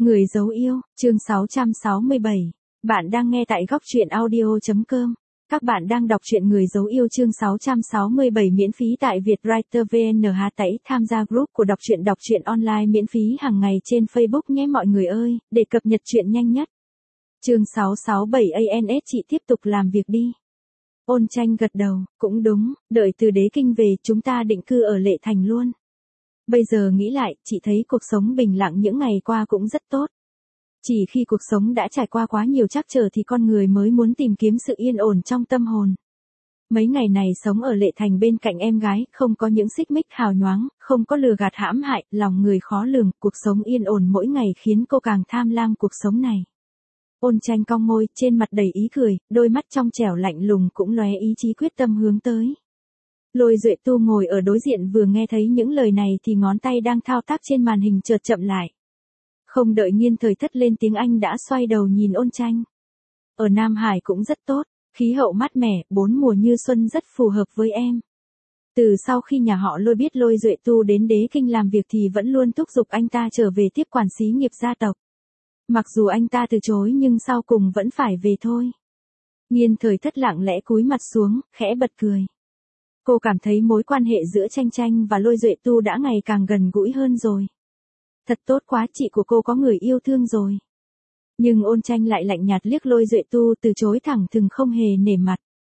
Người dấu yêu, chương 667. Bạn đang nghe tại góc truyện audio.com. Các bạn đang đọc truyện Người dấu yêu chương 667 miễn phí tại Vietwriter VN. Hãy tham gia group của đọc truyện online miễn phí hàng ngày trên Facebook nhé mọi người ơi, để cập nhật truyện nhanh nhất. Chương 667 ANS. Chị tiếp tục làm việc đi. Ôn Tranh gật đầu, cũng đúng, đợi từ Đế Kinh về chúng ta định cư ở Lệ Thành luôn. Bây giờ nghĩ lại, chị thấy cuộc sống bình lặng những ngày qua cũng rất tốt. Chỉ khi cuộc sống đã trải qua quá nhiều trắc trở thì con người mới muốn tìm kiếm sự yên ổn trong tâm hồn. Mấy ngày này sống ở Lệ Thành bên cạnh em gái, không có những xích mích hào nhoáng, không có lừa gạt hãm hại, lòng người khó lường, cuộc sống yên ổn mỗi ngày khiến cô càng tham lam cuộc sống này. Ôn Tranh cong môi, trên mặt đầy ý cười, đôi mắt trong trẻo lạnh lùng cũng lóe ý chí quyết tâm hướng tới. Lôi Duệ Tu ngồi ở đối diện vừa nghe thấy những lời này thì ngón tay đang thao tác trên màn hình chợt chậm lại. Không đợi Nghiên Thời Thất lên tiếng anh đã xoay đầu nhìn Ôn Tranh. Ở Nam Hải cũng rất tốt, khí hậu mát mẻ, bốn mùa như xuân rất phù hợp với em. Từ sau khi nhà họ Lôi biết Lôi Duệ Tu đến Đế Kinh làm việc thì vẫn luôn thúc giục anh ta trở về tiếp quản xí nghiệp gia tộc. Mặc dù anh ta từ chối nhưng sau cùng vẫn phải về thôi. Nghiên Thời Thất lặng lẽ cúi mặt xuống, khẽ bật cười. Cô cảm thấy mối quan hệ giữa Tranh Tranh và Lôi Duệ Tu đã ngày càng gần gũi hơn rồi. Thật tốt quá, chị của cô có người yêu thương rồi. Nhưng Ôn Tranh lại lạnh nhạt liếc Lôi Duệ Tu, từ chối thẳng thừng không hề nể mặt.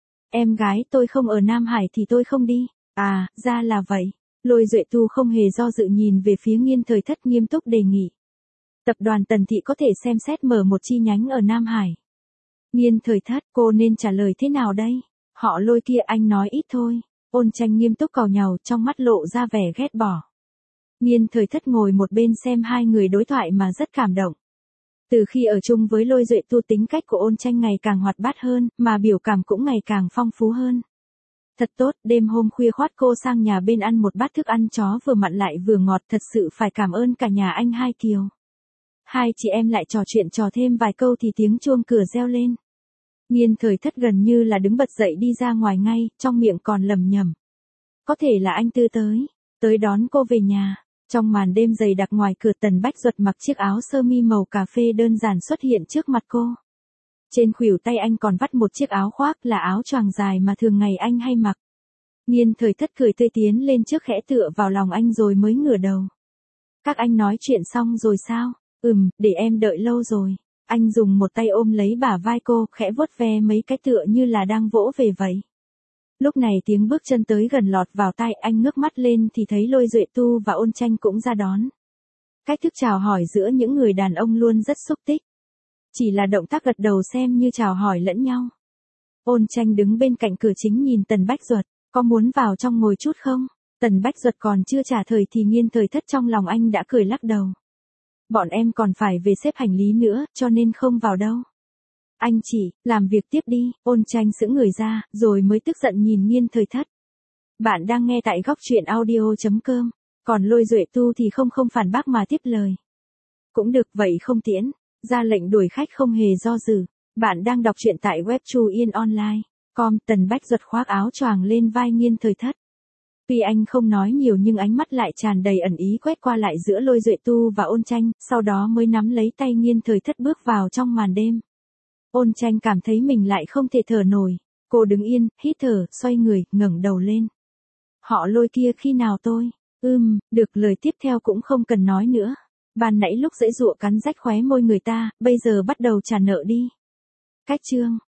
Em gái tôi không ở Nam Hải thì tôi không đi. À, ra là vậy. Lôi Duệ Tu không hề do dự nhìn về phía Nghiên Thời Thất nghiêm túc đề nghị. Tập đoàn Tần Thị có thể xem xét mở một chi nhánh ở Nam Hải. Nghiên Thời Thất, cô nên trả lời thế nào đây? Họ Lôi kia anh nói ít thôi. Ôn Tranh nghiêm túc càu nhàu, trong mắt lộ ra vẻ ghét bỏ. Nghiên Thời Thất ngồi một bên xem hai người đối thoại mà rất cảm động. Từ khi ở chung với Lôi Duệ Tu, tính cách của Ôn Tranh ngày càng hoạt bát hơn, mà biểu cảm cũng ngày càng phong phú hơn. Thật tốt, đêm hôm khuya khoắt cô sang nhà bên ăn một bát thức ăn chó vừa mặn lại vừa ngọt, thật sự phải cảm ơn cả nhà anh Hai Kiều. Hai chị em lại trò chuyện trò thêm vài câu thì tiếng chuông cửa reo lên. Nghiên Thời Thất gần như là đứng bật dậy đi ra ngoài ngay, trong miệng còn lẩm nhẩm. Có thể là anh Tư tới đón cô về nhà. Trong màn đêm dày đặc ngoài cửa, Tần Bách Duật mặc chiếc áo sơ mi màu cà phê đơn giản xuất hiện trước mặt cô. Trên khuỷu tay anh còn vắt một chiếc áo khoác, là áo choàng dài mà thường ngày anh hay mặc. Nghiên Thời Thất cười tươi tiến lên trước, khẽ tựa vào lòng anh rồi mới ngửa đầu. Các anh nói chuyện xong rồi sao? Để em đợi lâu rồi. Anh dùng một tay ôm lấy bả vai cô, khẽ vuốt ve mấy cái tựa như là đang vỗ về vậy. Lúc này tiếng bước chân tới gần lọt vào tai, anh ngước mắt lên thì thấy Lôi Duệ Tu và Ôn Tranh cũng ra đón. Cách thức chào hỏi giữa những người đàn ông luôn rất xúc tích. Chỉ là động tác gật đầu xem như chào hỏi lẫn nhau. Ôn Tranh đứng bên cạnh cửa chính nhìn Tần Bách Duật, có muốn vào trong ngồi chút không? Tần Bách Duật còn chưa trả lời thì Nghiên Thời Thất trong lòng anh đã cười lắc đầu. Bọn em còn phải về xếp hành lý nữa, cho nên không vào đâu. Anh chỉ, làm việc tiếp đi. Ôn Tranh sững người ra, rồi mới tức giận nhìn Nghiên Thời Thất. Bạn đang nghe tại góc truyện audio.com. Còn Lôi Duệ Tu thì không phản bác mà tiếp lời. Cũng được, vậy không tiễn. Ra lệnh đuổi khách không hề do dự. Bạn đang đọc truyện tại web Chu Yên Online.com. Tần Bách Duật khoác áo choàng lên vai Nghiên Thời Thất. Tuy anh không nói nhiều nhưng ánh mắt lại tràn đầy ẩn ý quét qua lại giữa Lôi Duệ Tu và Ôn Tranh, sau đó mới nắm lấy tay Nghiên Thời Thất bước vào trong màn đêm. Ôn Tranh cảm thấy mình lại không thể thở nổi. Cô đứng yên, hít thở, xoay người, ngẩng đầu lên. Họ Lôi kia khi nào tôi? Được, lời tiếp theo cũng không cần nói nữa. Ban nãy lúc giãy giụa cắn rách khóe môi người ta, bây giờ bắt đầu trả nợ đi. Cách chương